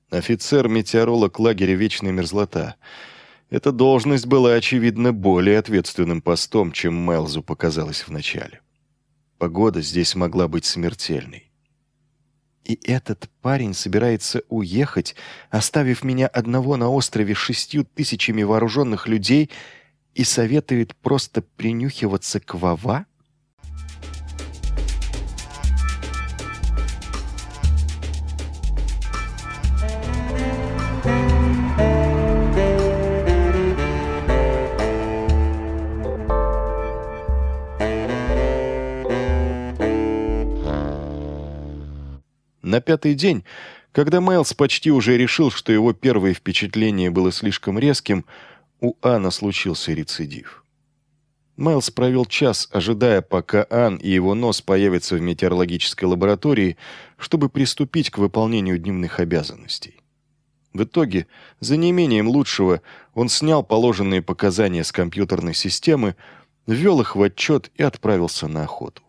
Офицер-метеоролог лагеря «Вечная мерзлота». Эта должность была, очевидно, более ответственным постом, чем Майлзу показалось вначале. Погода здесь могла быть смертельной. И этот парень собирается уехать, оставив меня одного на острове с 6000 вооруженных людей, и советует просто принюхиваться к Вова? На 5-й день, когда Майлз почти уже решил, что его первое впечатление было слишком резким, у Анна случился рецидив. Майлз провел час, ожидая, пока Ан и его нос появятся в метеорологической лаборатории, чтобы приступить к выполнению дневных обязанностей. В итоге, за неимением лучшего, он снял положенные показания с компьютерной системы, ввел их в отчет и отправился на охоту.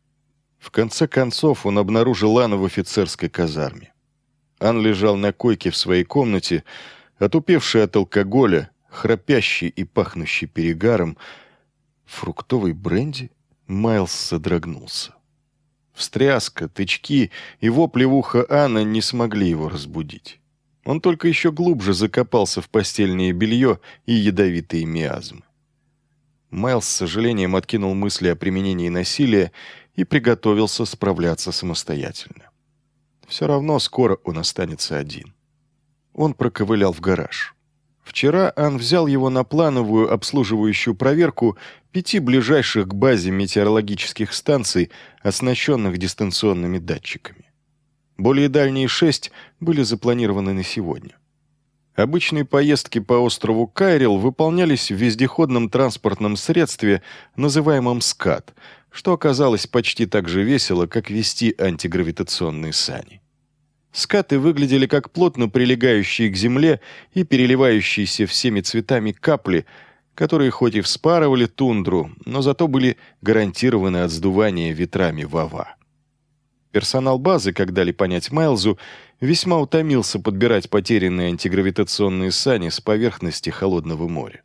В конце концов, он обнаружил Анну в офицерской казарме. Ан лежал на койке в своей комнате, отупевший от алкоголя, храпящий и пахнущий перегаром. Фруктовый бренди? Майлз содрогнулся. Встряска, тычки и вопли в ухо Анны не смогли его разбудить. Он только еще глубже закопался в постельное белье и ядовитые миазмы. Майлз с сожалением откинул мысли о применении насилия и приготовился справляться самостоятельно. Все равно скоро он останется один. Он проковылял в гараж. Вчера Ан взял его на плановую обслуживающую проверку 5 ближайших к базе метеорологических станций, оснащенных дистанционными датчиками. Более дальние 6 были запланированы на сегодня. Обычные поездки по острову Кайрил выполнялись в вездеходном транспортном средстве, называемом «СКАТ», что оказалось почти так же весело, как вести антигравитационные сани. Скаты выглядели как плотно прилегающие к земле и переливающиеся всеми цветами капли, которые хоть и вспарывали тундру, но зато были гарантированы от сдувания ветрами Вова. Персонал базы, как дали понять Майлзу, весьма утомился подбирать потерянные антигравитационные сани с поверхности холодного моря.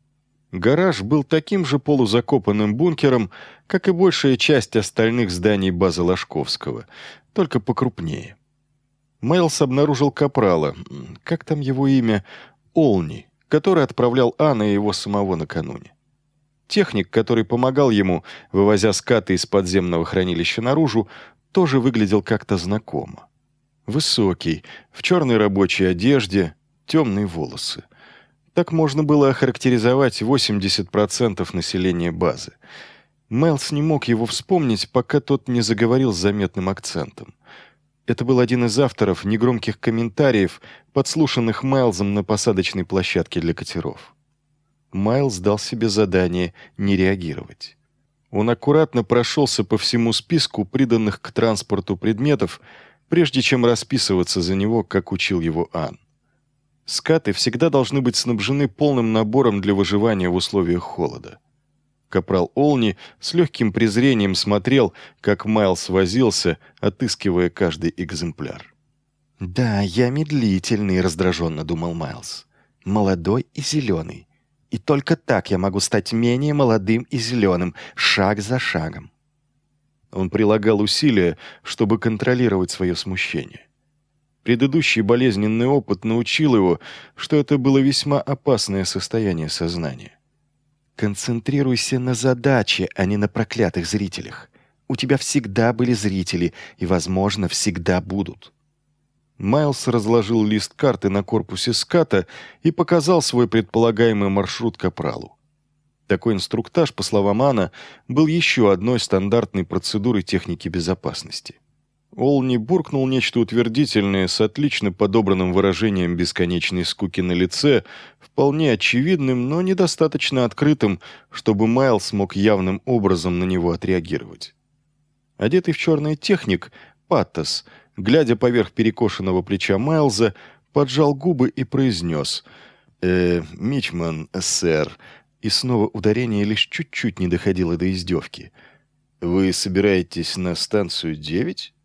Гараж был таким же полузакопанным бункером, как и большая часть остальных зданий базы Ложковского, только покрупнее. Майлз обнаружил капрала, как там его имя, Олни, который отправлял Анна и его самого накануне. Техник, который помогал ему, вывозя скаты из подземного хранилища наружу, тоже выглядел как-то знакомо. Высокий, в черной рабочей одежде, темные волосы. Так можно было охарактеризовать 80% населения базы. Майлз не мог его вспомнить, пока тот не заговорил с заметным акцентом. Это был один из авторов негромких комментариев, подслушанных Майлзом на посадочной площадке для катеров. Майлз дал себе задание не реагировать. Он аккуратно прошелся по всему списку приданных к транспорту предметов, прежде чем расписываться за него, как учил его Ан. Скаты всегда должны быть снабжены полным набором для выживания в условиях холода. Капрал Олни с легким презрением смотрел, как Майлз возился, отыскивая каждый экземпляр. «Да, я медлительный», — раздраженно думал Майлз. «Молодой и зеленый. И только так я могу стать менее молодым и зеленым, шаг за шагом». Он прилагал усилия, чтобы контролировать свое смущение. Предыдущий болезненный опыт научил его, что это было весьма опасное состояние сознания. «Концентрируйся на задаче, а не на проклятых зрителях. У тебя всегда были зрители, и, возможно, всегда будут». Майлз разложил лист карты на корпусе ската и показал свой предполагаемый маршрут капралу. Такой инструктаж, по словам Анна, был еще одной стандартной процедурой техники безопасности. Олни буркнул нечто утвердительное с отлично подобранным выражением бесконечной скуки на лице, вполне очевидным, но недостаточно открытым, чтобы Майлз мог явным образом на него отреагировать. Одетый в черный техник, Паттас, глядя поверх перекошенного плеча Майлза, поджал губы и произнес «Мичман, сэр», и снова ударение лишь чуть-чуть не доходило до издевки. «Вы собираетесь на станцию 9?»